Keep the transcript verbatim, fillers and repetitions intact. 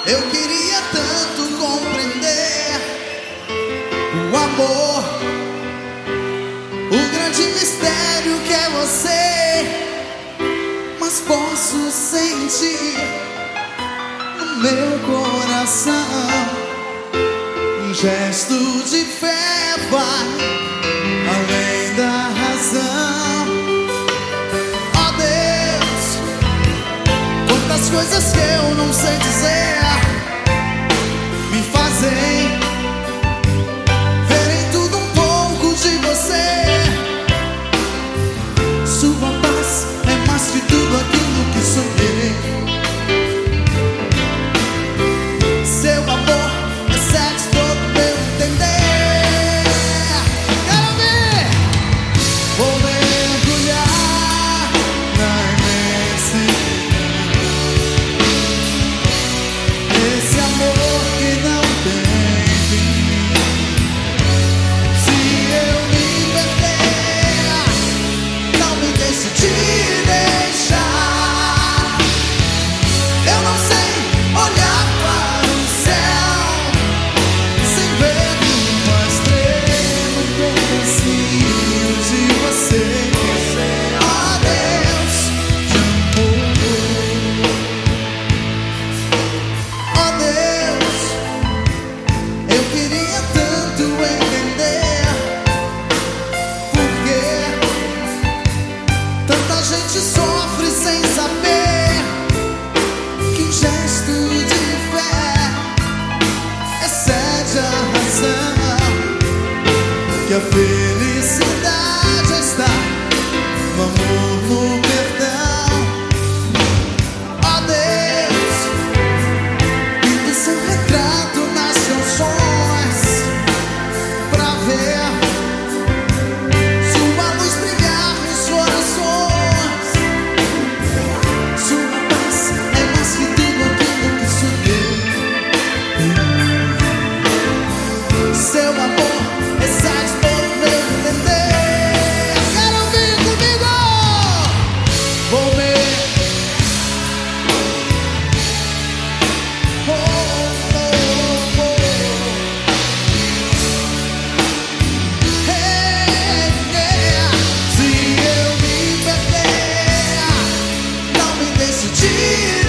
Eu queria tanto compreender o amor, o grande mistério que é você, mas posso sentir no meu coração um gesto de fé, vai além da razão. Ó Deus, quantas coisas que eu não sei dizer me fazem ver em tudo um pouco de você. Sua paz é mais que tudo aquilo que sonhei. Seu amor excede todo meu entender. Quero ver! Vou mergulhar na imensidão, esse amor que não tem fim. Se eu me perder, não me deixe te deixar. Eu não sei olhar para o céu sem ver uma estrela, um pedacinho de você. Ó Deus, te amo. Ó Deus, eu queria tanto entender por que tanta gente sofre sem saber que um gesto de fé excede a razão, que a felicidade está no amor, no perdão. Ó Deus, pinta seu retrato nas canções pra ver sua luz brilhar nos corações. Sua paz é mais que tudo aquilo que sonhei. Seu amor excede todo meu entender. Quero ouvir comigo! Vou me oh, oh, oh. Hey, yeah. Se eu me perder, não me deixe te